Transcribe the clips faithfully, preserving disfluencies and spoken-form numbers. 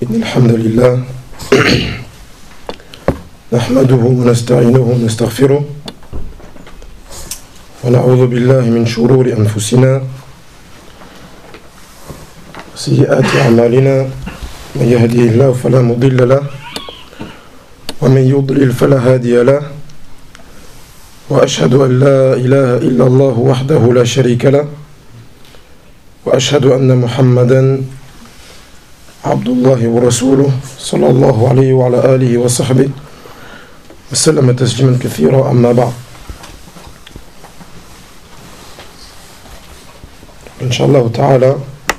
إن الحمد لله نحمده ونستعينه ونستغفره ونعوذ بالله من شرور أنفسنا وسيئات أعمالنا من يهديه الله فلا مضل له ومن يضلل فلا هادي له وأشهد أن لا إله إلا الله وحده لا شريك له وأشهد أن محمدًا عبد الله ورسوله صلى الله عليه وعلى آله وصحبه وسلم تسليما كثيرا أما بعد. Inch'Allah ta'ala,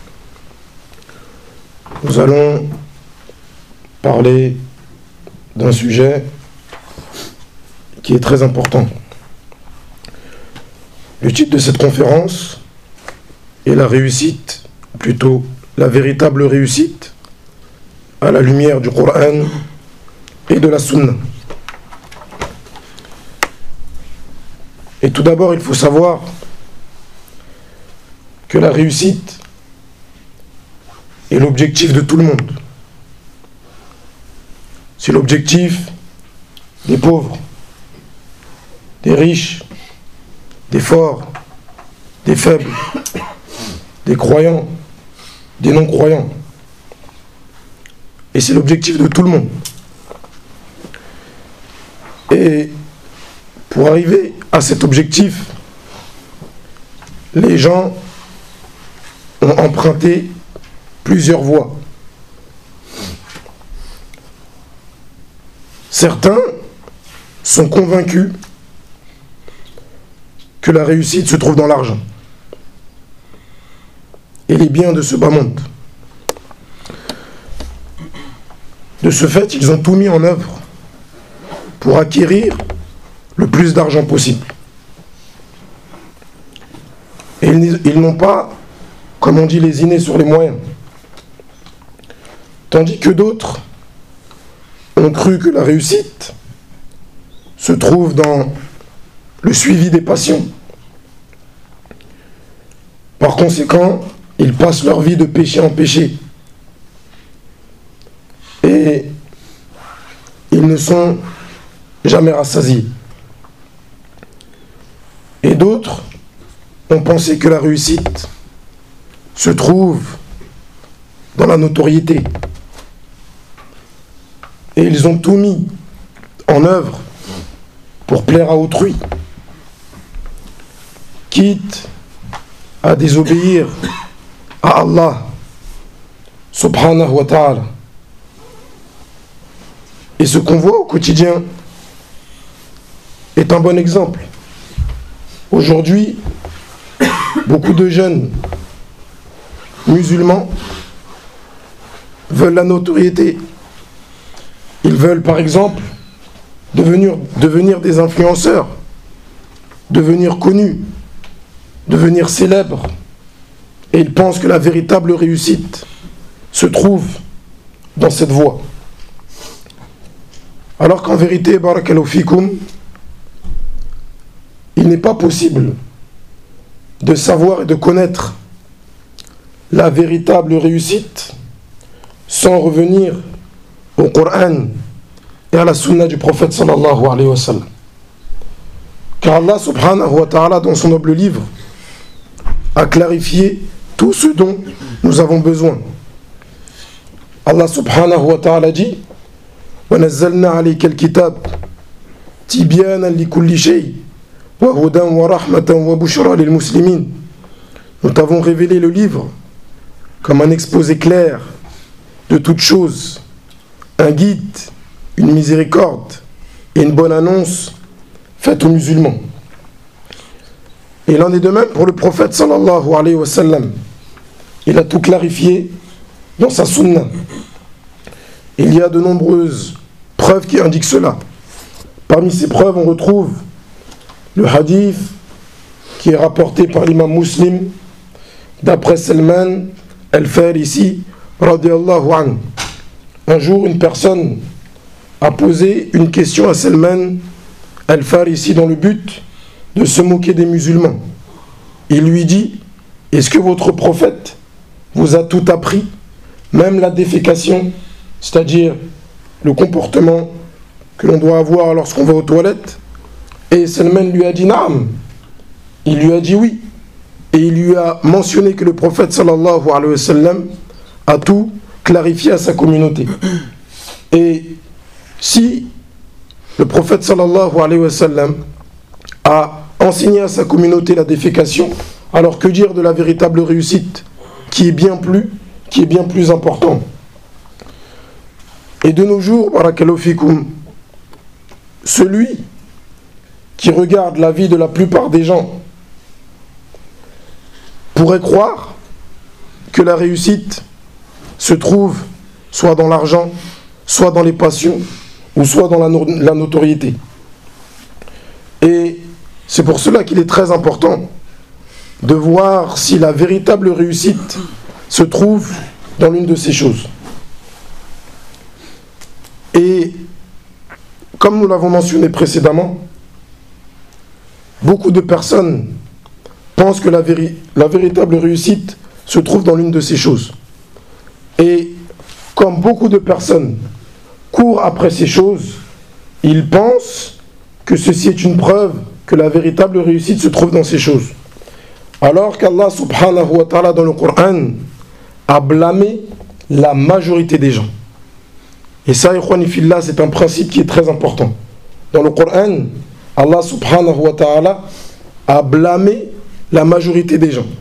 nous allons parler d'un sujet qui est très important. Le titre de cette conférence est la réussite, ou plutôt la véritable réussite à la lumière du Coran et de la Sunna. Et tout d'abord, il faut savoir que la réussite est l'objectif de tout le monde. C'est l'objectif des pauvres, des riches, des forts, des faibles, des croyants, des non-croyants. Et c'est l'objectif de tout le monde. Et pour arriver à cet objectif, les gens ont emprunté plusieurs voies. Certains sont convaincus que la réussite se trouve dans l'argent et les biens de ce bas monde. De ce fait, ils ont tout mis en œuvre pour acquérir le plus d'argent possible. Et ils, ils n'ont pas, comme on dit, lésiné sur les moyens. Tandis que d'autres ont cru que la réussite se trouve dans le suivi des passions. Par conséquent, ils passent leur vie de péché en péché. Et ils ne sont jamais rassasiés. Et d'autres ont pensé que la réussite se trouve dans la notoriété. Et ils ont tout mis en œuvre pour plaire à autrui, quitte à désobéir à Allah subhanahu wa ta'ala. Et ce qu'on voit au quotidien est un bon exemple. Aujourd'hui, beaucoup de jeunes musulmans veulent la notoriété. Ils veulent par exemple devenir, devenir des influenceurs, devenir connus, devenir célèbres. Et ils pensent que la véritable réussite se trouve dans cette voie. Alors qu'en vérité, barakallahu fikoum, il n'est pas possible de savoir et de connaître la véritable réussite sans revenir au Coran et à la Sunna du prophète sallallahu alayhi wa sallam. Car Allah subhanahu wa ta'ala, dans son noble livre, a clarifié tout ce dont nous avons besoin. Allah subhanahu wa ta'ala dit: وَنَزَّلْنَا عَلَيْكَ الْكِتَابَ تِبْيَانًا لِكُلِّ شَيْءٍ وَهُدًى وَرَحْمَةً وَبُشْرَى لِلْمُسْلِمِينَ. Nous t'avons révélé le livre comme un exposé clair de toutes choses, un guide, une miséricorde et une bonne annonce faite aux musulmans. Et il en est de même pour le prophète sallallahu alayhi wa sallam. Il a tout clarifié dans sa sunna. Il y a de nombreuses preuves qui indiquent cela. Parmi ces preuves, on retrouve le hadith qui est rapporté par l'imam Muslim d'après Salman al-Farisi radiyallahu anhu. Un jour, une personne a posé une question à Salman al-Farisi dans le but de se moquer des musulmans. Il lui dit: est-ce que votre prophète vous a tout appris, même la défécation c'est-à-dire le comportement que l'on doit avoir lorsqu'on va aux toilettes. Et Salman lui a dit naam, il lui a dit oui, et il lui a mentionné que le prophète sallallahu alayhi wa sallam a tout clarifié à sa communauté. Et si le prophète sallallahu alayhi wa sallam a enseigné à sa communauté la défécation, alors que dire de la véritable réussite qui est bien plus, qui est bien plus important. Et de nos jours, barakallahu fikoum, celui qui regarde la vie de la plupart des gens pourrait croire que la réussite se trouve soit dans l'argent, soit dans les passions, ou soit dans la, no- la notoriété. Et c'est pour cela qu'il est très important de voir si la véritable réussite se trouve dans l'une de ces choses. Et comme nous l'avons mentionné précédemment, beaucoup de personnes pensent que la, véri- la véritable réussite se trouve dans l'une de ces choses. Et comme beaucoup de personnes courent après ces choses, ils pensent que ceci est une preuve que la véritable réussite se trouve dans ces choses. Alors qu'Allah subhanahu wa ta'ala dans le Coran a blâmé la majorité des gens. Et ça, ikhwani fillah, c'est un principe qui est très important. Dans le Coran, Allah subhanahu wa ta'ala a blâmé la majorité des gens.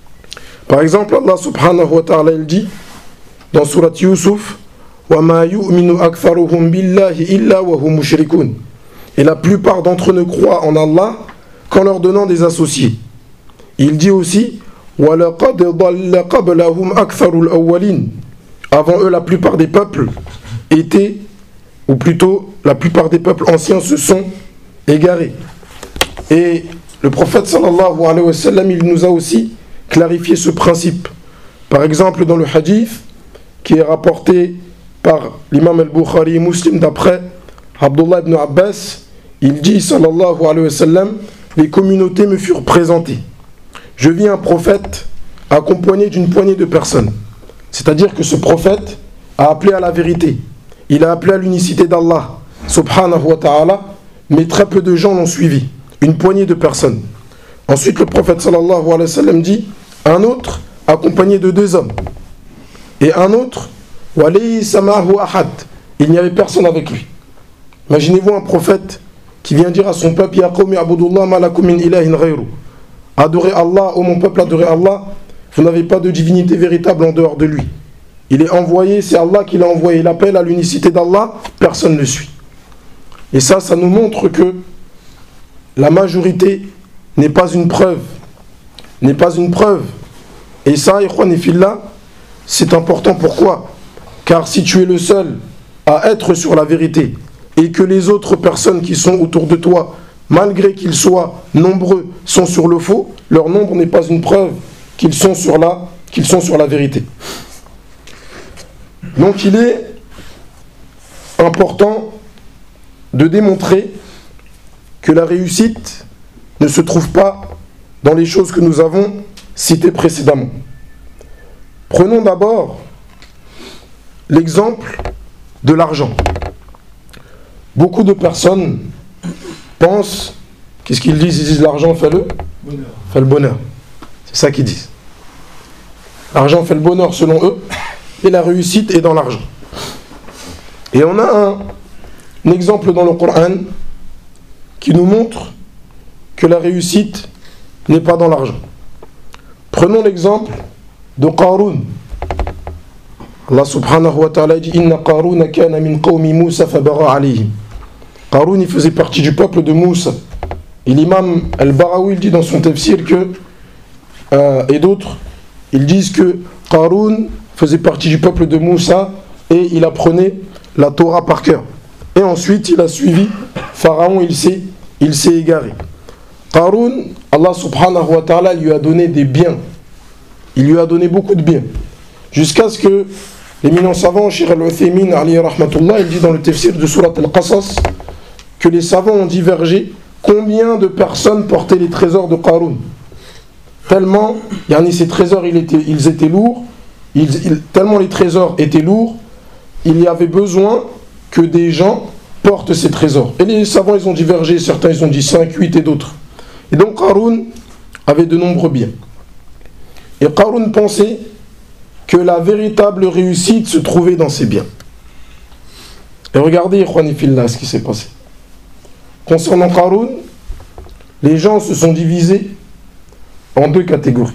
Par exemple, Allah subhanahu wa ta'ala il dit dans surat Yusuf, وَمَا يُؤْمِنُ أَكْثَرُهُمْ بِاللَّهِ إِلَّا وَهُمْ مُشْرِكُونَ. Et la plupart d'entre eux ne croient en Allah qu'en leur donnant des associés. Il dit aussi وَلَقَدْ ضَلَّ قَبْلَهُمْ أَكْثَرُ الْأَوَّلِينَ. Avant eux, la plupart des peuples étaient, ou plutôt la plupart des peuples anciens se sont égarés. Et le prophète sallallahu alayhi wa sallam, il nous a aussi clarifié ce principe. Par exemple, dans le hadith qui est rapporté par l'imam al-Bukhari Muslim d'après Abdullah ibn Abbas, il dit sallallahu alayhi wa sallam, les communautés me furent présentées. Je vis un prophète accompagné d'une poignée de personnes. C'est-à-dire que ce prophète a appelé à la vérité. Il a appelé à l'unicité d'Allah subhanahu wa ta'ala, mais très peu de gens l'ont suivi. Une poignée de personnes. Ensuite, le prophète sallallahu alayhi wa sallam dit, un autre accompagné de deux hommes. Et un autre, walaysa ma'ahu ahad. Il n'y avait personne avec lui. Imaginez-vous un prophète qui vient dire à son peuple, ya qawmi abudullah ma lakum min ilahin ghayru. Adorez Allah, ô mon peuple, adorez Allah. Vous n'avez pas de divinité véritable en dehors de lui. Il est envoyé, c'est Allah qui l'a envoyé. Il appelle à l'unicité d'Allah, personne ne le suit. Et ça, ça nous montre que la majorité n'est pas une preuve. N'est pas une preuve. Et ça, ikhwan fillah, c'est important. Pourquoi ? Car si tu es le seul à être sur la vérité et que les autres personnes qui sont autour de toi, malgré qu'ils soient nombreux, sont sur le faux, leur nombre n'est pas une preuve qu'ils sont sur la, qu'ils sont sur la vérité. Donc il est important de démontrer que la réussite ne se trouve pas dans les choses que nous avons citées précédemment. Prenons d'abord l'exemple de l'argent. Beaucoup de personnes pensent, qu'est-ce qu'ils disent ? Ils disent l'argent fait le bonheur. Fait le bonheur. C'est ça qu'ils disent. L'argent fait le bonheur selon eux, et la réussite est dans l'argent. Et on a un, un exemple dans le Coran qui nous montre que la réussite n'est pas dans l'argent. Prenons l'exemple de Qarun. Allah subhanahu wa ta'ala dit Inna Qaruna kana min qawmi Musa fabagha alayhim. Qarun, il faisait partie du peuple de Moussa. Et l'imam Al-Barawi, il dit dans son tafsir que, euh, et d'autres, ils disent que Qarun faisait partie du peuple de Moussa et il apprenait la Torah par cœur. Et ensuite, il a suivi Pharaon, il s'est, il s'est égaré. Qarun, Allah subhanahu wa ta'ala lui a donné des biens. Il lui a donné beaucoup de biens. Jusqu'à ce que l'éminent savant, Cheikh Al-Uthaymin, alayhi rahmatullah, il dit dans le tafsir de Surat Al-Qasas que les savants ont divergé combien de personnes portaient les trésors de Qarun. Tellement, yani ces trésors ils étaient, ils étaient lourds, ils, ils, tellement les trésors étaient lourds il y avait besoin que des gens portent ces trésors. Et les savants, ils ont divergé, certains ils ont dit cinq, huit et d'autres. Et donc Qarun avait de nombreux biens. Et Qarun pensait que la véritable réussite se trouvait dans ses biens. Et regardez, Ikhwani Fillah, ce qui s'est passé. Concernant Qarun, les gens se sont divisés en deux catégories.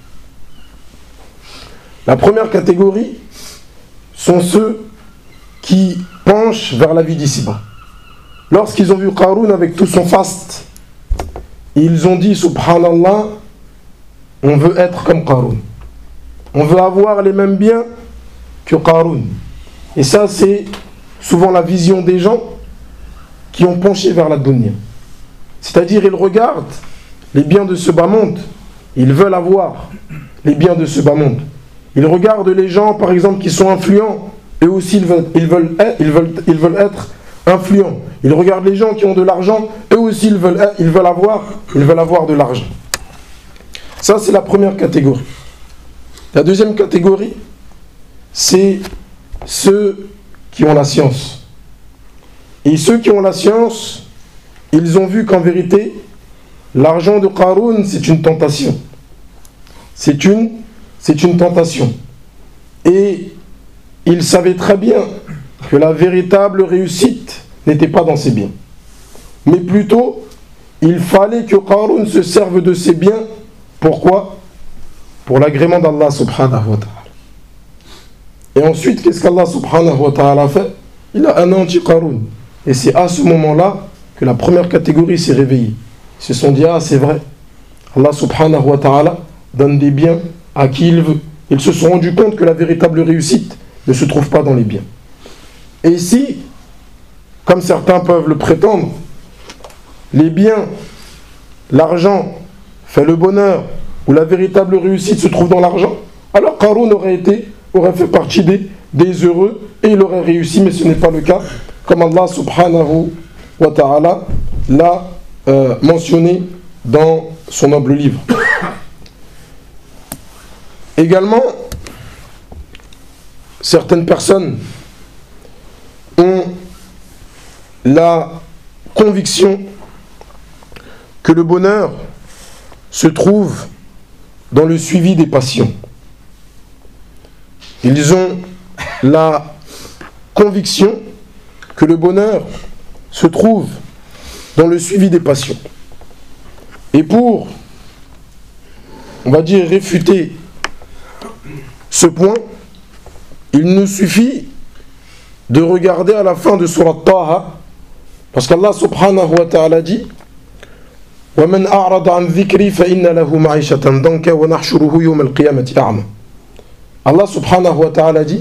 La première catégorie sont ceux qui penchent vers la vie d'ici-bas. Lorsqu'ils ont vu Qarun avec tout son faste, ils ont dit, subhanallah, on veut être comme Qarun. On veut avoir les mêmes biens que Qarun. Et ça, c'est souvent la vision des gens qui ont penché vers la dunya. C'est-à-dire, ils regardent les biens de ce bas monde. Ils veulent avoir les biens de ce bas monde. Ils regardent les gens, par exemple, qui sont influents. Eux aussi, ils veulent, ils veulent, ils veulent, ils veulent être influents. Ils regardent les gens qui ont de l'argent. Eux aussi, ils veulent, ils veulent avoir, ils veulent avoir de l'argent. Ça, c'est la première catégorie. La deuxième catégorie, c'est ceux qui ont la science. Et ceux qui ont la science, ils ont vu qu'en vérité, l'argent de Qarun, c'est une tentation. C'est une, c'est une tentation. Et ils savaient très bien que la véritable réussite n'était pas dans ses biens. Mais plutôt, il fallait que Qarun se serve de ses biens. Pourquoi ? Pour l'agrément d'Allah subhanahu wa ta'ala. Et ensuite, qu'est-ce qu'Allah subhanahu wa ta'ala a fait ? Il a anéanti Qarun. Et c'est à ce moment-là que la première catégorie s'est réveillée. Ils se sont dit, ah c'est vrai, Allah subhanahu wa ta'ala donne des biens à qui il veut. Ils se sont rendus compte que la véritable réussite ne se trouve pas dans les biens. Et si, comme certains peuvent le prétendre, les biens, l'argent fait le bonheur, ou la véritable réussite se trouve dans l'argent, alors Qarun aurait été, aurait fait partie des, des heureux et il aurait réussi, mais ce n'est pas le cas, comme Allah subhanahu wa ta'ala l'a euh, mentionné dans son noble livre. Également, certaines personnes ont la conviction que le bonheur se trouve dans le suivi des passions. Ils ont la conviction que le bonheur se trouve dans le suivi des passions. Et pour, on va dire, réfuter ce point, il nous suffit de regarder à la fin de Surat Taha, parce qu'Allah subhanahu wa ta'ala dit وَمَنْ أَعْرَضَ عَنْ ذِكْرِي فَإِنَّ لَهُ مَعِيشَةً ضَنْكًا وَنَحْشُرُهُ يَوْمَ الْقِيَامَةِ أَعْمَى. Allah subhanahu wa ta'ala dit,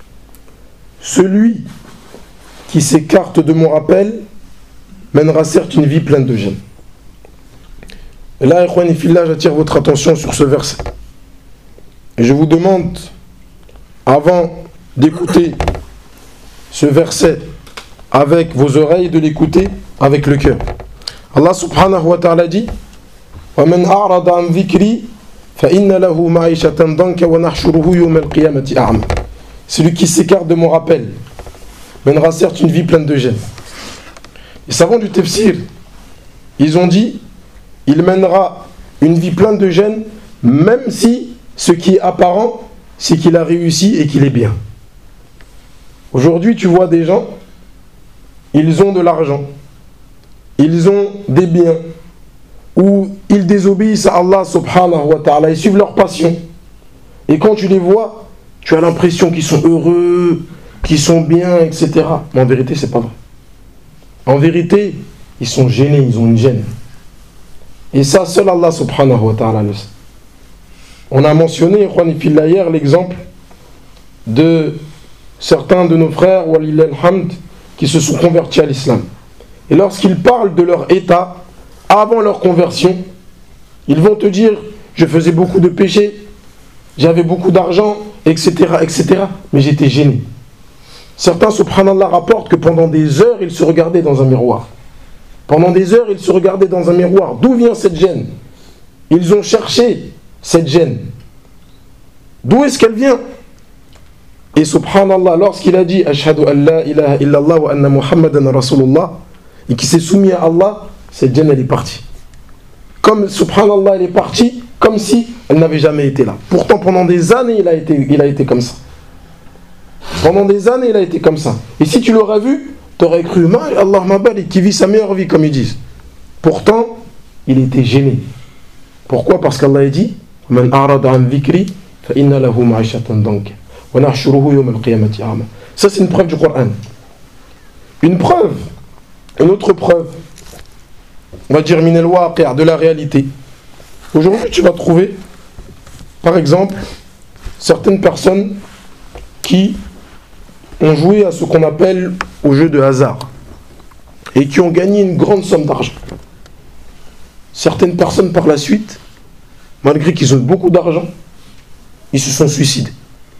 celui qui s'écarte de mon rappel mènera certes une vie pleine de gêne. Et là, ikhwani fillah, j'attire votre attention sur ce verset. Et je vous demande, avant d'écouter ce verset avec vos oreilles, de l'écouter avec le cœur. Allah subhanahu wa ta'ala dit وَمَنْ أَعْرَضَ عَنْ ذِكْرِي فَإِنَّ لَهُ مَعِيشَةً ضَنْكًا وَنَحْشُرُهُ يَوْمَ الْقِيَامَةِ أَعْمَى. Celui qui s'écarte de mon rappel mènera certes une vie pleine de gêne. Les savants du tafsir, ils ont dit, il mènera une vie pleine de gêne, même si ce qui est apparent, c'est qu'il a réussi et qu'il est bien. Aujourd'hui, tu vois des gens, ils ont de l'argent, ils ont des biens, ou ils désobéissent à Allah subhanahu wa ta'ala, ils suivent leur passion. Et quand tu les vois, tu as l'impression qu'ils sont heureux, qu'ils sont bien, et cetera. Mais en vérité, c'est pas vrai. En vérité, ils sont gênés, ils ont une gêne. Et ça, seul Allah subhanahu wa ta'ala le sait. On a mentionné, hier, l'exemple de certains de nos frères, walillah alhamd, qui se sont convertis à l'islam. Et lorsqu'ils parlent de leur état, avant leur conversion, ils vont te dire, je faisais beaucoup de péchés, j'avais beaucoup d'argent, et cetera, et cetera, mais j'étais gêné. Certains, subhanallah, rapportent que pendant des heures, ils se regardaient dans un miroir. Pendant des heures, ils se regardaient dans un miroir. D'où vient cette gêne? Ils ont cherché cette gêne. D'où est-ce qu'elle vient? Et subhanallah, lorsqu'il a dit Ashhadu an la ilaha illallah wa anna Muhammadan Rasulullah, et qu'il s'est soumis à Allah, cette djinn elle est partie. Comme subhanallah elle est partie, comme si elle n'avait jamais été là. Pourtant pendant des années il a été, il a été comme ça. Pendant des années il a été comme ça. Et si tu l'aurais vu, tu aurais cru Allah mabal et qui vit sa meilleure vie comme ils disent. Pourtant, il était gêné. Pourquoi? Parce qu'Allah a dit Man a'rada an dhikri fa inna lahu ma'ishatan danka. Ça c'est une preuve du Coran. Une preuve, une autre preuve, on va dire min al-waqi', de la réalité. Aujourd'hui tu vas trouver, par exemple, certaines personnes qui ont joué à ce qu'on appelle au jeu de hasard et qui ont gagné une grande somme d'argent. Certaines personnes par la suite, malgré qu'ils ont beaucoup d'argent, ils se sont suicidés.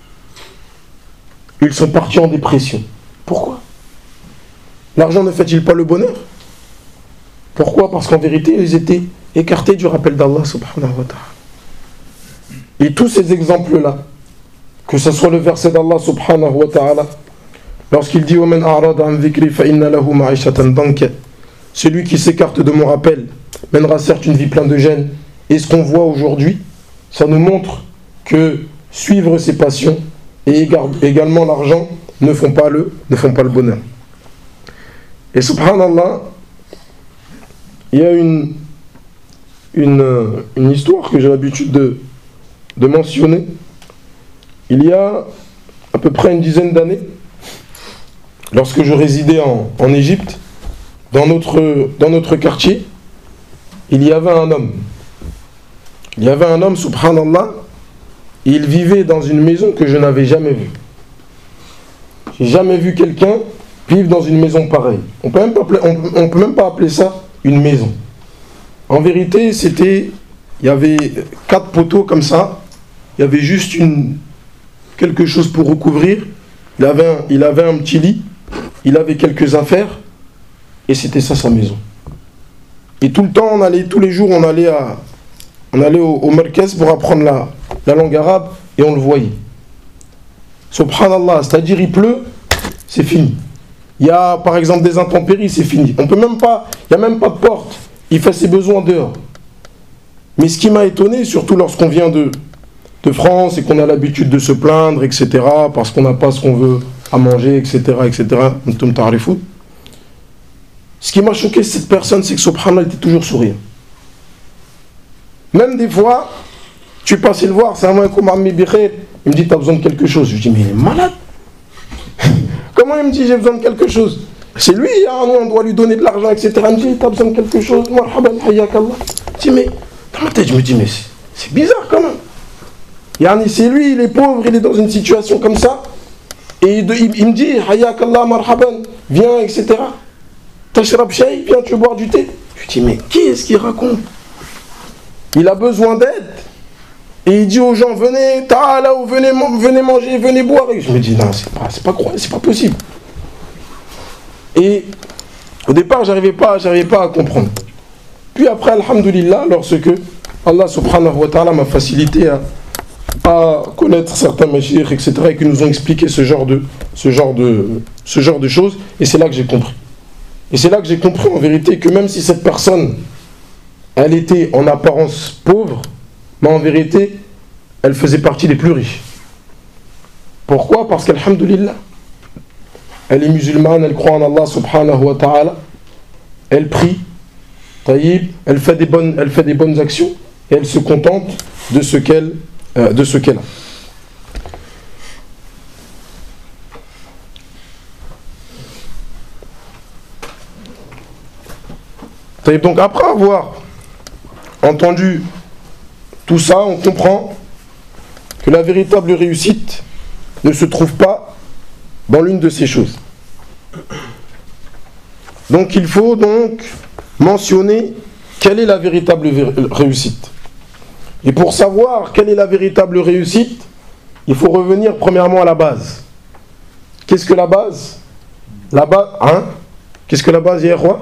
Ils sont partis en dépression. Pourquoi? L'argent ne fait-il pas le bonheur? Pourquoi? Parce qu'en vérité, ils étaient écartés du rappel d'Allah subhanahu wa ta'ala. Et tous ces exemples-là, que ce soit le verset d'Allah subhanahu wa ta'ala, lorsqu'il dit وَمَنْ أَعْرَضَ عَنْ ذِكْرِي فَإِنَّ لَهُ مَعِشَةً ضَنْكَ, celui qui s'écarte de mon rappel mènera certes une vie pleine de gêne. Et ce qu'on voit aujourd'hui, ça nous montre que suivre ses passions et également l'argent ne font pas le, ne font pas le bonheur. Et subhanallah, il y a une, une, une histoire que j'ai l'habitude de, de mentionner. Il y a à peu près une dizaine d'années, lorsque je résidais en, en Égypte, dans notre, dans notre quartier, il y avait un homme. Il y avait un homme, subhanallah, et il vivait dans une maison que je n'avais jamais vue. J'ai jamais vu quelqu'un vivre dans une maison pareille. On peut même pas appeler, on, on peut même pas appeler ça une maison. En vérité, c'était, il y avait quatre poteaux comme ça. Il y avait juste une, quelque chose pour recouvrir. Il avait un, il avait un petit lit. Il avait quelques affaires. Et c'était ça sa maison. Et tout le temps, on allait, tous les jours, on allait à, on allait au, au Merkez pour apprendre la, la langue arabe et on le voyait. Subhanallah, c'est-à-dire il pleut, c'est fini. Il y a par exemple des intempéries, c'est fini. On peut même pas, il n'y a même pas de porte. Il fait ses besoins dehors. Mais ce qui m'a étonné, surtout lorsqu'on vient de, de France et qu'on a l'habitude de se plaindre, et cetera, parce qu'on n'a pas ce qu'on veut à manger, et cetera, et cetera. Ce qui m'a choqué, cette personne, c'est que subhanallah, il était toujours souriant. Même des fois, tu passais le voir, c'est un moment comme Ammi Bikhair, il me dit, tu as besoin de quelque chose. Je dis, mais il est malade. Comment il me dit, j'ai besoin de quelque chose? C'est lui, on doit lui donner de l'argent, et cetera. Il me dit, tu as besoin de quelque chose, marhaban, hayyakallah. Je dis, mais dans ma tête, je me dis, mais c'est bizarre quand même. Yani, c'est lui, il est pauvre, il est dans une situation comme ça. Et il, il, il me dit, hayyakallah, marhaban, viens, et cetera. Tashrab shay, viens, tu veux boire du thé? Je dis, mais qui est-ce qu'il raconte? Il a besoin d'aide. Et il dit aux gens, venez, ta'ala, ou venez, venez manger, venez boire. Et je me dis, non, c'est pas, c'est pas, c'est pas possible. Et au départ, j'arrivais pas, j'arrivais pas à comprendre. Puis après, alhamdulillah, lorsque Allah subhanahu wa ta'ala m'a facilité à, à connaître certains mashayikh, et cetera, et qui nous ont expliqué ce genre de, ce genre de, ce genre de choses, et c'est là que j'ai compris. Et c'est là que j'ai compris en vérité que même si cette personne, elle était en apparence pauvre, mais en vérité, elle faisait partie des plus riches. Pourquoi? Parce qu'alhamdulillah, elle est musulmane, elle croit en Allah subhanahu wa ta'ala, elle prie, taïb, elle fait des bonnes, elle fait des bonnes actions, et elle se contente de ce qu'elle, euh, de ce qu'elle a. Taïb, donc après avoir entendu tout ça, on comprend que la véritable réussite ne se trouve pas dans l'une de ces choses. Donc il faut donc mentionner quelle est la véritable réussite. Et pour savoir quelle est la véritable réussite, il faut revenir premièrement à la base. Qu'est-ce que la base? La base, hein? Qu'est-ce que la base, Yahwa?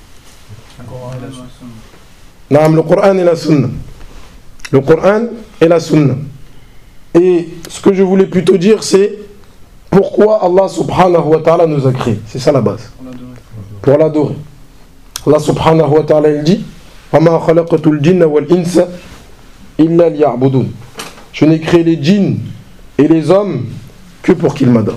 Le Coran et la Sunna. Le Coran et la Sunna. Et ce que je voulais plutôt dire, c'est pourquoi Allah subhanahu wa ta'ala nous a créés. C'est ça la base. Pour l'adorer. Allah subhanahu wa ta'ala il dit وَمَا خَلَقْتُ الْجِنَّ وَالْإِنسَ إِلَّا لِيَعْبُدُونَ. Je n'ai créé les djinns et les hommes que pour qu'ils m'adorent.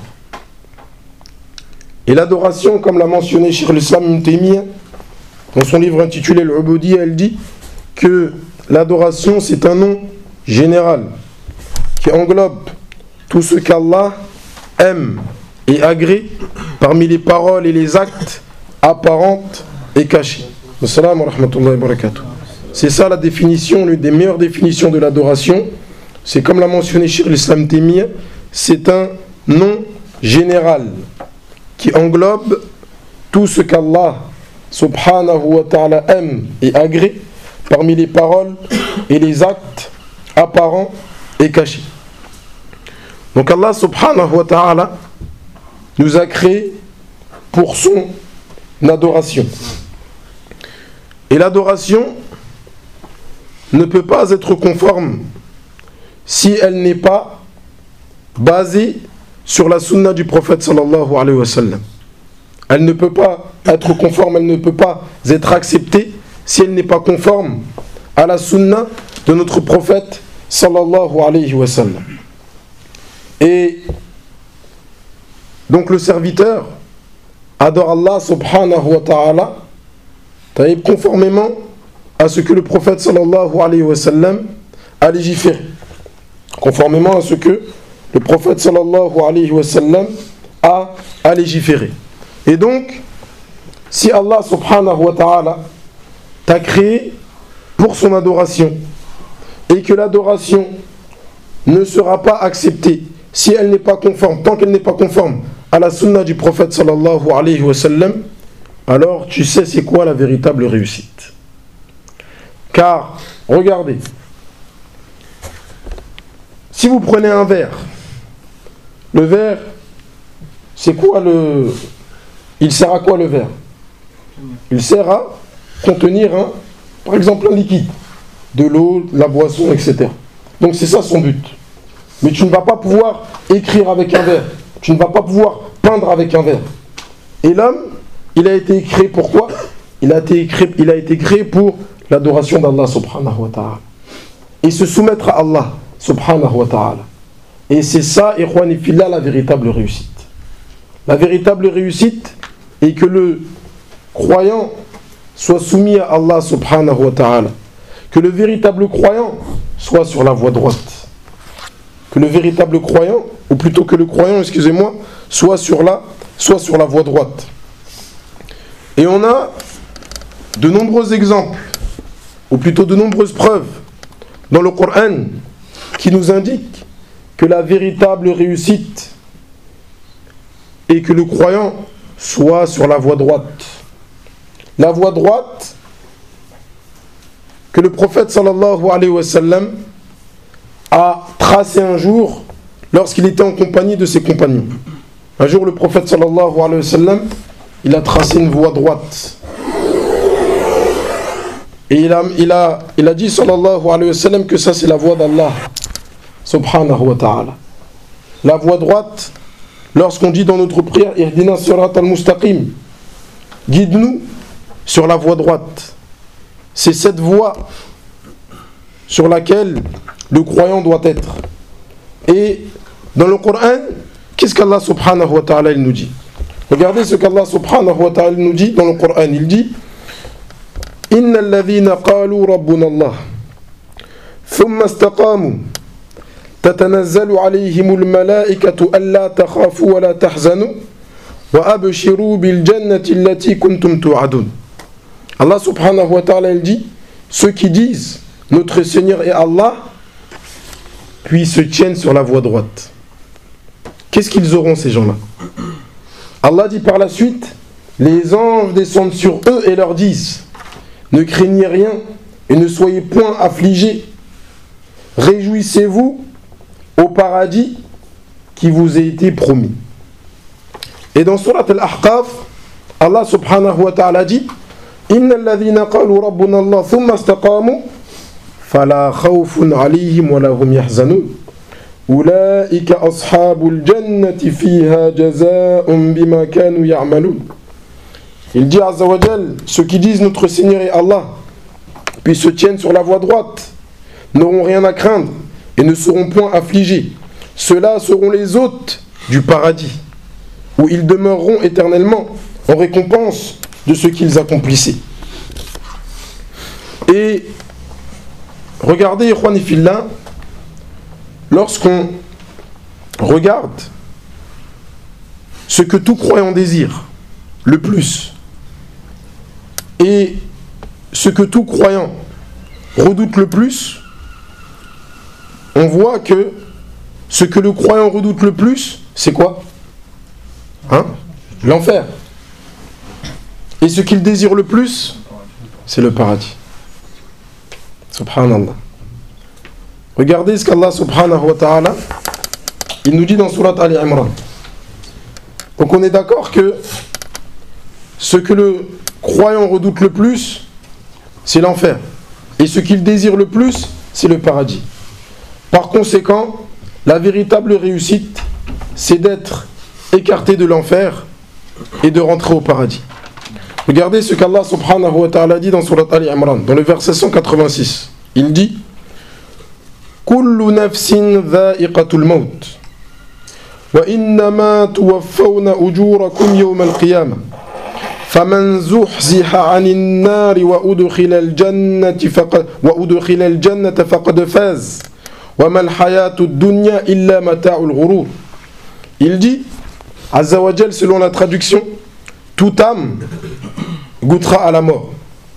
Et l'adoration, comme l'a mentionné Cheikh l'Islam Ibn Taymiyyah dans son livre intitulé Al-Ubudiyya, elle dit que l'adoration c'est un nom général qui englobe tout ce qu'Allah aime et agrée parmi les paroles et les actes apparentes et cachés. Assalamu rahmatullahi wa barakatuh. C'est ça la définition, l'une des meilleures définitions de l'adoration. C'est comme l'a mentionné Cheikh l'Islam Ibn Taymiyyah, c'est un nom général qui englobe tout ce qu'Allah subhanahu wa ta'ala aime et agrée parmi les paroles et les actes apparents et cachés. Donc Allah subhanahu wa ta'ala nous a créés pour son adoration. Et l'adoration ne peut pas être conforme si elle n'est pas basée sur la sunna du prophète sallallahu alayhi wa sallam. Elle ne peut pas être conforme, elle ne peut pas être acceptée si elle n'est pas conforme à la sunna de notre prophète sallallahu alayhi wa sallam. Et donc le serviteur adore Allah subhanahu wa ta'ala conformément à ce que le prophète sallallahu alayhi wa sallam a légiféré, conformément à ce que le prophète sallallahu alayhi wa sallam a, a légiféré. Et donc, si Allah subhanahu wa ta'ala t'a créé pour son adoration, et que l'adoration ne sera pas acceptée si elle n'est pas conforme, tant qu'elle n'est pas conforme à la sunna du prophète sallallahu alayhi wa sallam, alors tu sais c'est quoi la véritable réussite. Car, regardez, si vous prenez un verre, le verre, c'est quoi le... Il sert à quoi le verre? Il sert à contenir, un, par exemple, un liquide, de l'eau, de la boisson, et cetera. Donc c'est ça son but. Mais tu ne vas pas pouvoir écrire avec un verre. Tu ne vas pas pouvoir peindre avec un verre. Et l'homme, il a été créé pour quoi? Il a été créé, il a été créé pour l'adoration d'Allah subhanahu wa ta'ala. Et se soumettre à Allah subhanahu wa ta'ala. Et c'est ça, ikhwani fillah, la véritable réussite. La véritable réussite est que le croyant soit soumis à Allah subhanahu wa ta'ala. Que le véritable croyant soit sur la voie droite. Que le véritable croyant, ou plutôt que le croyant, excusez-moi, soit sur la, soit sur la voie droite. Et on a de nombreux exemples, ou plutôt de nombreuses preuves dans le Coran qui nous indiquent que la véritable réussite est que le croyant soit sur la voie droite. La voie droite que le prophète sallallahu alayhi wa sallam a tracée un jour lorsqu'il était en compagnie de ses compagnons. Un jour, le prophète sallallahu alayhi wa sallam, il a tracé une voie droite. Et il a, il a, il a dit sallallahu alayhi wa sallam que ça c'est la voie d'Allah subhanahu wa ta'ala. La voie droite, lorsqu'on dit dans notre prière Ihdina sirat al-mustaqim, guide-nous sur la voie droite. C'est cette voie sur laquelle le croyant doit être. Et dans le Coran, qu'est-ce qu'Allah subhanahu wa ta'ala il nous dit? Regardez ce qu'Allah subhanahu wa ta'ala nous dit dans le Coran. Il dit Inna alladhina qalu rabbuna Allah thumma istaqamu tatanazzalu alayhimul malaikatu alla takhafu wa la tahzanu wa abshiru bil jannati allati kuntum tu'adun. Allah subhanahu wa ta'ala il dit ceux qui disent notre Seigneur est Allah puis se tiennent sur la voie droite. Qu'est-ce qu'ils auront ces gens-là? Allah dit par la suite les anges descendent sur eux et leur disent ne craignez rien et ne soyez point affligés, réjouissez-vous au paradis qui vous a été promis. Et dans Surat Al-Ahqaf, Allah subhanahu wa ta'ala dit Inna alladhina qalu rabbuna Allah thumma istaqamu fala khawfun alayhim wa lahum yahzanun. أولئك أصحاب الجنة فيها جزاء بما كانوا يعملون. Il dit Azza wa Jal, ceux qui disent notre Seigneur est Allah, puis se tiennent sur la voie droite, n'auront rien à craindre et ne seront point affligés. Ceux-là seront les hôtes du paradis, où ils demeureront éternellement en récompense de ce qu'ils accomplissaient. Et regardez, Ikhwani Fillah, lorsqu'on regarde ce que tout croyant désire le plus et ce que tout croyant redoute le plus, on voit que ce que le croyant redoute le plus, c'est quoi? Hein? L'enfer. Et ce qu'il désire le plus, c'est le paradis. Subhanallah. Regardez ce qu'Allah subhanahu wa ta'ala, il nous dit dans Surat Ali Imran. Donc on est d'accord que ce que le croyant redoute le plus, c'est l'enfer. Et ce qu'il désire le plus, c'est le paradis. Par conséquent, la véritable réussite, c'est d'être écarté de l'enfer et de rentrer au paradis. Regardez ce qu'Allah subhanahu wa ta'ala dit dans Surat Ali Imran, dans le verset cent quatre-vingt-six. Il dit Kullu nafsin dha'iqatul maut wa innama tuwaffawna ujurakum yawm al-qiyamah faman zuhziha 'anil nari wa udkhila al-jannata faqad wa udkhila al-jannata faqad faz wa mal hayatud dunya illa mata'ul ghurur. Il dit Azza wa Jal, selon la traduction, toute âme goûtera à la mort.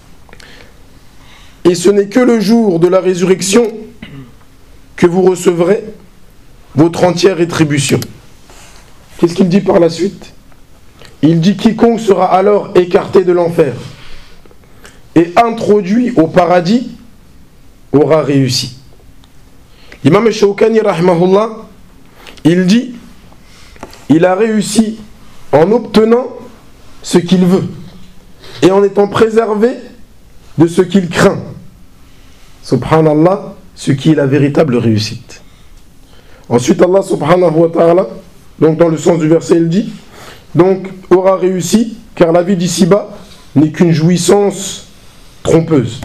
Et ce n'est que le jour de la résurrection que vous recevrez votre entière rétribution. Qu'est-ce qu'il dit par la suite? Il dit quiconque sera alors écarté de l'enfer et introduit au paradis aura réussi. L'imam Shawkani rahimahullah, il dit il a réussi en obtenant ce qu'il veut et en étant préservé de ce qu'il craint. Subhanallah, ce qui est la véritable réussite. Ensuite, Allah subhanahu wa ta'ala, donc dans le sens du verset, il dit donc aura réussi, car la vie d'ici-bas n'est qu'une jouissance trompeuse.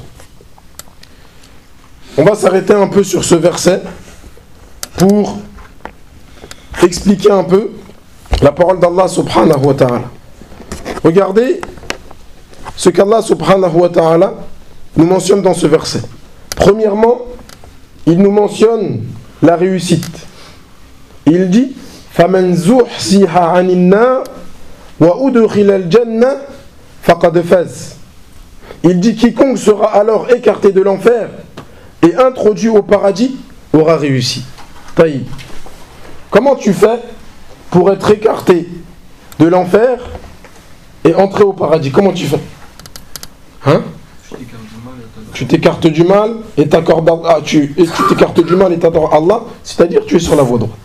On va s'arrêter un peu sur ce verset pour expliquer un peu la parole d'Allah subhanahu wa ta'ala. Regardez ce qu'Allah subhanahu wa ta'ala nous mentionne dans ce verset. Premièrement, il nous mentionne la réussite. Il dit فَمَنْ زُحْزِحَ عَنِ النَّارِ وَأُدْخِلَ الْجَنَّةَ فَقَدْ فَازَ. Il dit quiconque sera alors écarté de l'enfer et introduit au paradis aura réussi. Taïb. Comment tu fais pour être écarté de l'enfer et entrer au paradis? Comment tu fais? Hein? Tu t'écartes du mal et t'accordes ah, tu, et tu t'écartes du mal et t'adores Allah, c'est-à-dire tu es sur la voie droite.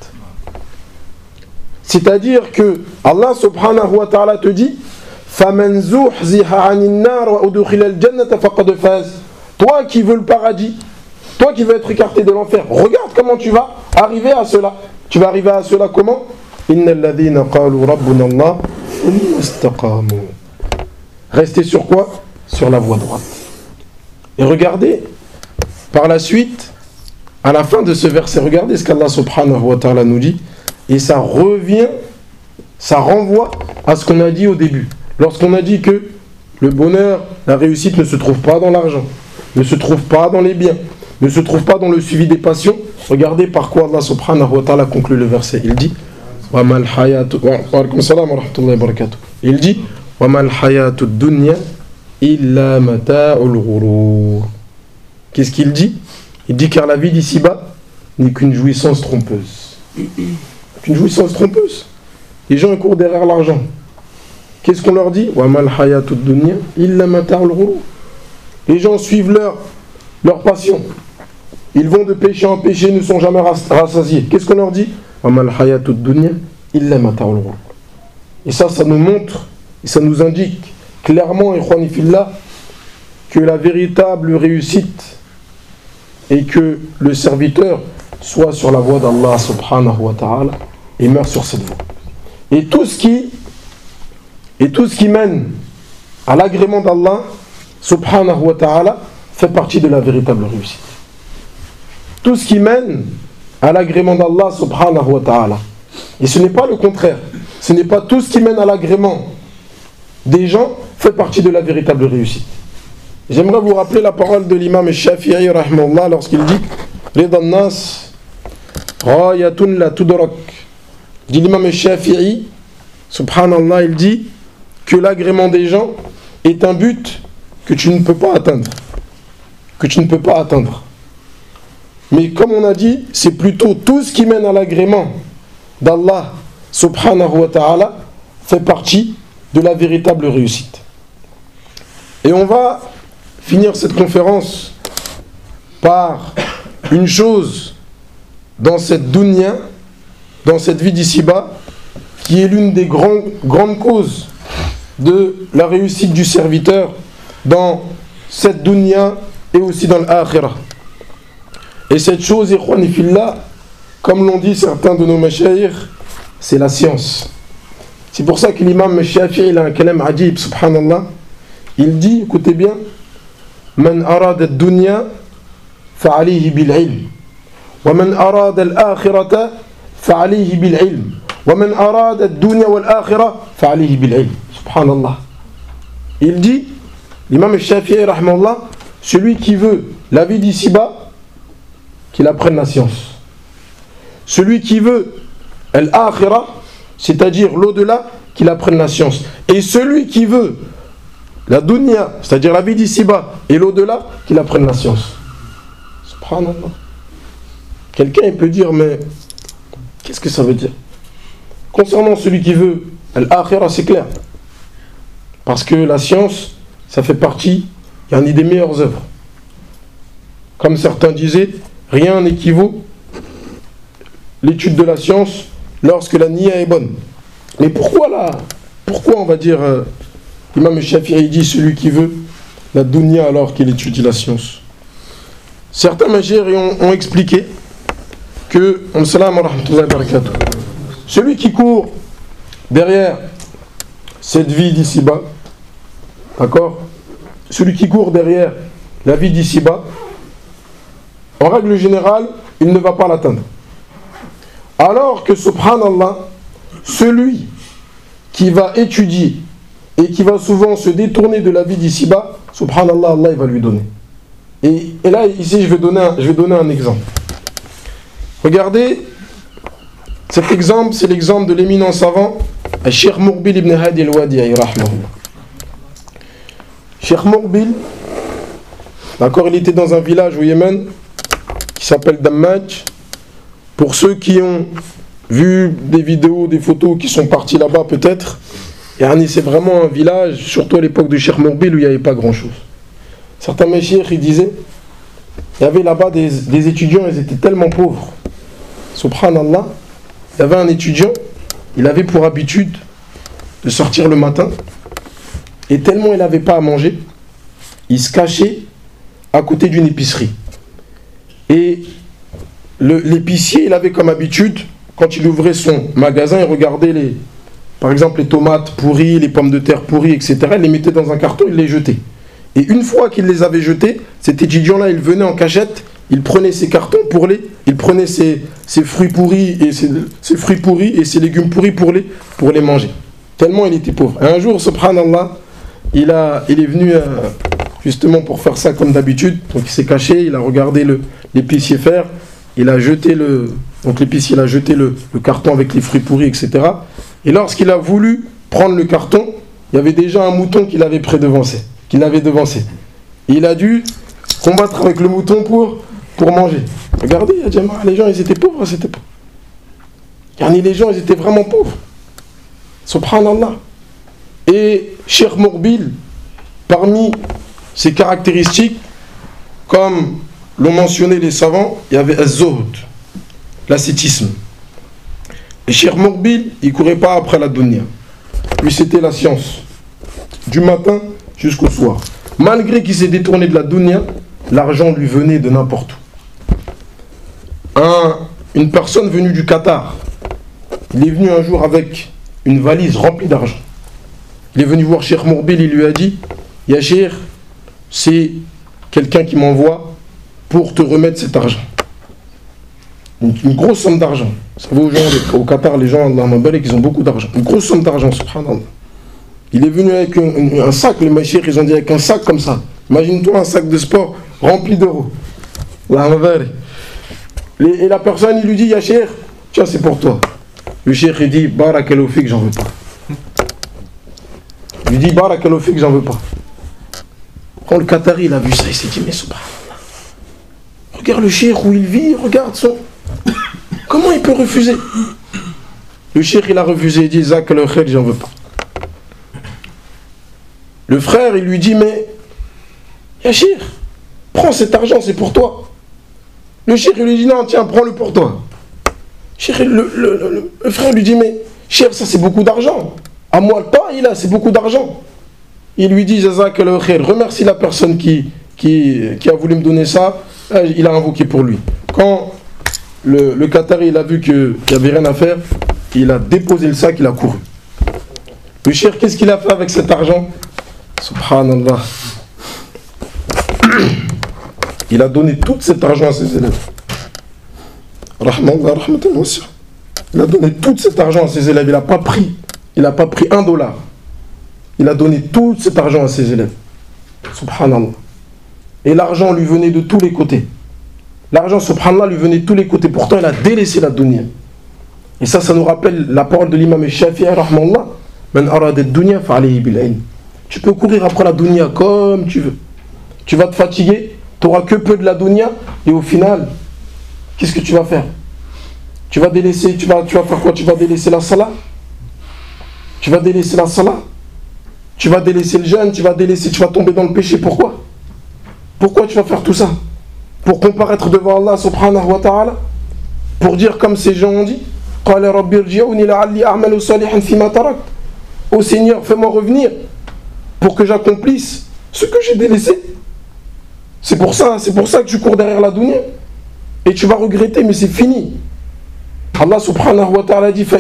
C'est-à-dire que Allah subhanahu wa ta'ala te dit فَمَنْ زُحْزِحَ عَنِ النَّارِ وَأُدْخِلَ الْجَنَّةَ فَقَدْ فَازَ. Toi qui veux le paradis, toi qui veux être écarté de l'enfer, regarde comment tu vas arriver à cela. Tu vas arriver à cela comment? إِنَّ الَّذِينَ قَالُوا رَبُّنَا اللَّهُ ثُمَّ اسْتَقَامُوا. Restez sur quoi? Sur la voie droite. Et regardez, par la suite, à la fin de ce verset, regardez ce qu'Allah subhanahu wa ta'ala nous dit, et ça revient, ça renvoie à ce qu'on a dit au début. Lorsqu'on a dit que le bonheur, la réussite ne se trouve pas dans l'argent, ne se trouve pas dans les biens, ne se trouve pas dans le suivi des passions, regardez par quoi Allah subhanahu wa ta'ala conclut le verset. Il dit wa mal hayatu wa alaykum salam wa rahmatullahi wa barakatuh. Il dit wa mal hayatu dunya illa mata'ul ghurur. Qu'est-ce qu'il dit? Il dit car la vie d'ici-bas n'est qu'une jouissance trompeuse. Qu'une jouissance trompeuse. Les gens courent derrière l'argent. Qu'est-ce qu'on leur dit? Wa mal hayatud dunya illa mata'ul ghurur. Les gens suivent leur leur passion. Ils vont de péché en péché, ne sont jamais rassasiés. Qu'est-ce qu'on leur dit? Wa mal hayatud dunya illa mata'ul ghurur. Et ça, ça nous montre et ça nous indique clairement, ikhwani fillah, que la véritable réussite est que le serviteur soit sur la voie d'Allah subhanahu wa ta'ala et meurt sur cette voie. Et tout ce qui, et tout ce qui mène à l'agrément d'Allah subhanahu wa ta'ala fait partie de la véritable réussite. Tout ce qui mène à l'agrément d'Allah subhanahu wa ta'ala. Et ce n'est pas le contraire. Ce n'est pas tout ce qui mène à l'agrément des gens fait partie de la véritable réussite. J'aimerais vous rappeler la parole de l'imam Shafi'i rahimahullah lorsqu'il dit Ridan nas ghayatun la tudrak. Dit l'imam Shafi'i, subhanallah, il dit que l'agrément des gens est un but que tu ne peux pas atteindre. Que tu ne peux pas atteindre. Mais comme on a dit, c'est plutôt tout ce qui mène à l'agrément d'Allah subhanahu wa ta'ala fait partie de la véritable réussite. Et on va finir cette conférence par une chose dans cette dunya, dans cette vie d'ici-bas, qui est l'une des grandes, grandes causes de la réussite du serviteur dans cette dunya et aussi dans l'akhirah. Et cette chose, ikhwani fillah, comme l'ont dit certains de nos mashayikh, c'est la science. C'est pour ça que l'imam Shafi'i, il a un kalam ajib, subhanallah. Il dit, écoutez bien, Man arada ad-dunya fa'alayhi bil-ilm, wa man arada al-akhirata fa'alayhi bil-ilm, wa man arada ad-dunya wal-akhirah fa'alayhi bil-ilm. Subhanallah. Il dit, l'imam Shafi'i, rahmallah, celui qui veut la vie d'ici-bas, qu'il apprenne la science. Celui qui veut al-akhirah, c'est-à-dire l'au-delà, qu'il apprenne la science. Et celui qui veut la dunya, c'est-à-dire la vie d'ici-bas, et l'au-delà, qu'il apprenne la science. Subhanallah. Quelqu'un peut dire, mais qu'est-ce que ça veut dire? Concernant celui qui veut al-akhirah, c'est clair. Parce que la science, ça fait partie, il y en a des meilleures œuvres. Comme certains disaient, rien n'équivaut l'étude de la science lorsque la niya est bonne. Mais pourquoi là, pourquoi on va dire, euh, l'imam Shafi'i dit celui qui veut la dunya alors qu'il étudie la science? Certains mashayikh ont, ont expliqué que, celui qui court derrière cette vie d'ici-bas, d'accord, celui qui court derrière la vie d'ici-bas, en règle générale, il ne va pas l'atteindre. Alors que, subhanallah, celui qui va étudier et qui va souvent se détourner de la vie d'ici-bas, subhanallah, Allah il va lui donner. Et, et là, ici, je vais, donner un, je vais donner un exemple. Regardez, cet exemple, c'est l'exemple de l'éminent savant, Cheikh Muqbil ibn Hadi al-Wadi'i, rahmahullah. Cheikh Muqbil, d'accord, il était dans un village au Yémen qui s'appelle Dammaj. Pour ceux qui ont vu des vidéos, des photos qui sont partis là-bas peut-être, c'est vraiment un village, surtout à l'époque de Cheikh Muqbil, où il n'y avait pas grand-chose. Certains mashayikh, ils disaient, il y avait là-bas des, des étudiants, ils étaient tellement pauvres. Subhanallah, il y avait un étudiant, il avait pour habitude de sortir le matin, et tellement il n'avait pas à manger, il se cachait à côté d'une épicerie. Et l'épicier, il avait comme habitude, quand il ouvrait son magasin, il regardait les, par exemple les tomates pourries, les pommes de terre pourries, et cetera. Il les mettait dans un carton, il les jetait. Et une fois qu'il les avait jetés, cet étudiant-là, il venait en cachette, il prenait ses cartons pour les, il prenait ses, ses fruits pourris et ses, ses fruits pourris et ses légumes pourris pour les, pour les manger. Tellement il était pauvre. Et un jour, subhanallah, il a, il est venu euh, justement pour faire ça comme d'habitude. Donc il s'est caché, il a regardé le, l'épicier faire. Il a jeté le, donc l'épicier il a jeté le, le carton avec les fruits pourris, et cetera. Et lorsqu'il a voulu prendre le carton, il y avait déjà un mouton qu'il avait prédevancé, qu'il avait devancé. Et il a dû combattre avec le mouton pour, pour manger. Regardez, les gens ils étaient pauvres à cette époque. Les gens ils étaient vraiment pauvres. Subhanallah. Et Cheikh Muqbil, parmi ses caractéristiques, comme l'ont mentionné les savants, il y avait az-zuhd, l'ascétisme. Et Cheikh Muqbil, il ne courait pas après la dunya. Lui, c'était la science. Du matin jusqu'au soir. Malgré qu'il s'est détourné de la dunya, l'argent lui venait de n'importe où. un, une personne venue du Qatar. Il est venu un jour avec une valise remplie d'argent. Il est venu voir Cheikh Mourbil, il lui a dit « Ya Cheikh, c'est quelqu'un qui m'envoie pour te remettre cet argent. » Une, une grosse somme d'argent. Vous savez, aux gens, au Qatar, les gens, Allah m'abarak, ils ont beaucoup d'argent. Une grosse somme d'argent, subhanallah. Il est venu avec un, un, un sac, les machires, ils ont dit avec un sac comme ça. Imagine-toi un sac de sport rempli d'euros. Allah m'abarak. Et la personne, il lui dit, Ya Cheikh, tiens, c'est pour toi. Le cheikh, il dit, Barakallahu fik, j'en veux pas. Il lui dit, Barakallahu fik, j'en veux pas. Quand le Qatari, il a vu ça, il s'est dit, mais subhanallah. Regarde le cheikh où il vit, regarde son... Comment il peut refuser? Le cheikh, il a refusé, il dit, Zakallahu khair, j'en veux pas. Le frère, il lui dit, mais, Ya cheikh, prends cet argent, c'est pour toi. Le cheikh, il lui dit, non, tiens, prends-le pour toi. Le, le, le, le frère lui dit, mais cheikh, ça c'est beaucoup d'argent. À moi, le pas, il a, c'est beaucoup d'argent. Il lui dit, Jazakallahu khair, remercie la personne qui, qui, qui a voulu me donner ça. Il a invoqué pour lui. Quand le, le Qatari, il a vu qu'il n'y avait rien à faire, il a déposé le sac, il a couru. Le cheikh, qu'est-ce qu'il a fait avec cet argent? Subhanallah. Il a donné tout cet argent à ses élèves. Rahmanallah, rahmatan wasi'a. Il a donné tout cet argent à ses élèves. Il n'a pas pris, il n'a pas pris un dollar. Il a donné tout cet argent à ses élèves. Subhanallah. Et l'argent lui venait de tous les côtés. L'argent, subhanallah, lui venait de tous les côtés. Pourtant, il a délaissé la dunya. Et ça, ça nous rappelle la parole de l'imam Shafi'i, rahmanallah. Man arada ad-dunya fa'alayhi bil ilm. Tu peux courir après la dunya comme tu veux. Tu vas te fatiguer, tu n'auras que peu de la dunya, et au final, qu'est-ce que tu vas faire? Tu vas délaisser, tu vas, tu vas faire quoi? Tu vas délaisser la salat? Tu vas délaisser la salat? Tu vas délaisser le jeûne, tu vas délaisser, tu vas tomber dans le péché. Pourquoi? Pourquoi tu vas faire tout ça? Pour comparaître devant Allah subhanahu wa ta'ala? Pour dire comme ces gens ont dit, ô Seigneur, fais-moi revenir pour que j'accomplisse ce que j'ai délaissé. C'est pour ça, c'est pour ça que tu cours derrière la dunya. Et tu vas regretter, mais c'est fini. Allah subhanahu wa ta'ala dit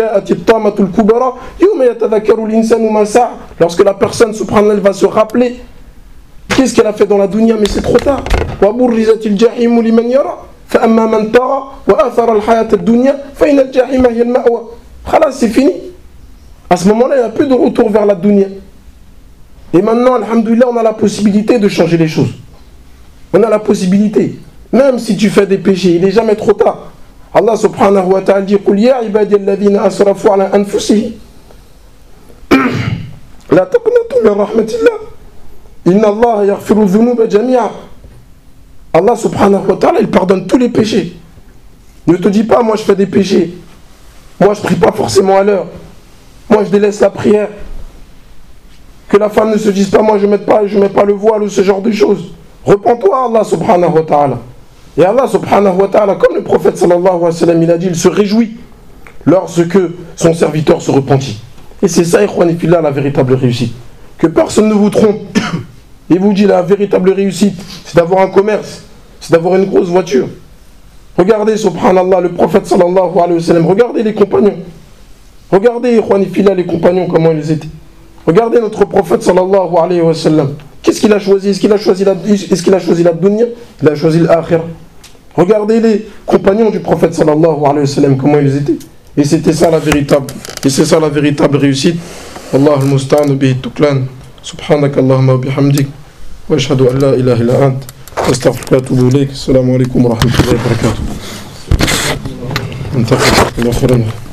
lorsque la personne subhanahu va se rappeler qu'est-ce qu'elle a fait dans la dunya, mais c'est trop tard. C'est fini. À ce moment-là, il n'y a plus de retour vers la dunya. Et maintenant, alhamdoulilah, on a la possibilité de changer les choses. On a la possibilité. Même si tu fais des péchés, il n'est jamais trop tard. Allah subhanahu wa ta'ala dit قُلْ يَا عِبَادِيَ الَّذِينَ أَسْرَفُوا عَلَىٰ أَنفُسِهِمْ لَا تَقْنَطُوا مِنْ رَحْمَةِ اللَّهِ إِنَّ اللَّهَ يَغْفِرُ الذُّنُوبَ جَمِيعًا. Allah subhanahu wa ta'ala, il pardonne tous les péchés. Ne te dis pas, moi je fais des péchés. Moi je prie pas forcément à l'heure. Moi je délaisse la prière. Que la femme ne se dise pas, moi je ne mets pas, je mets pas le voile ou ce genre de choses. Repends-toi Allah subhanahu wa ta'ala. Et Allah subhanahu wa ta'ala, comme le prophète sallallahu alayhi wa sallam, il a dit, il se réjouit lorsque son serviteur se repentit. Et c'est ça, ikhwani fillah, la véritable réussite. Que personne ne vous trompe et vous dit la véritable réussite, c'est d'avoir un commerce, c'est d'avoir une grosse voiture. Regardez, subhanallah, le prophète sallallahu alayhi wa sallam, regardez les compagnons. Regardez, ikhwani fillah, les compagnons, comment ils étaient. Regardez notre prophète sallallahu alayhi wa sallam. Qu'est-ce qu'il a choisi? Est-ce qu'il a choisi la, est-ce qu'il a choisi la dunya? Il a choisi l'akhirah. Regardez les compagnons du prophète sallallahu alayhi wa sallam, comment ils étaient. Et c'était ça la véritable, et c'est ça la véritable réussite. Allah al-musta'an bihi tuklan. Subhanaka Allahumma wa bihamdik. Wa ashhadu an la ilaha illa ant. Astaghfiruka wa atubu ilayk. Assalamu alaikum wa rahmatullahi wa barakatuh.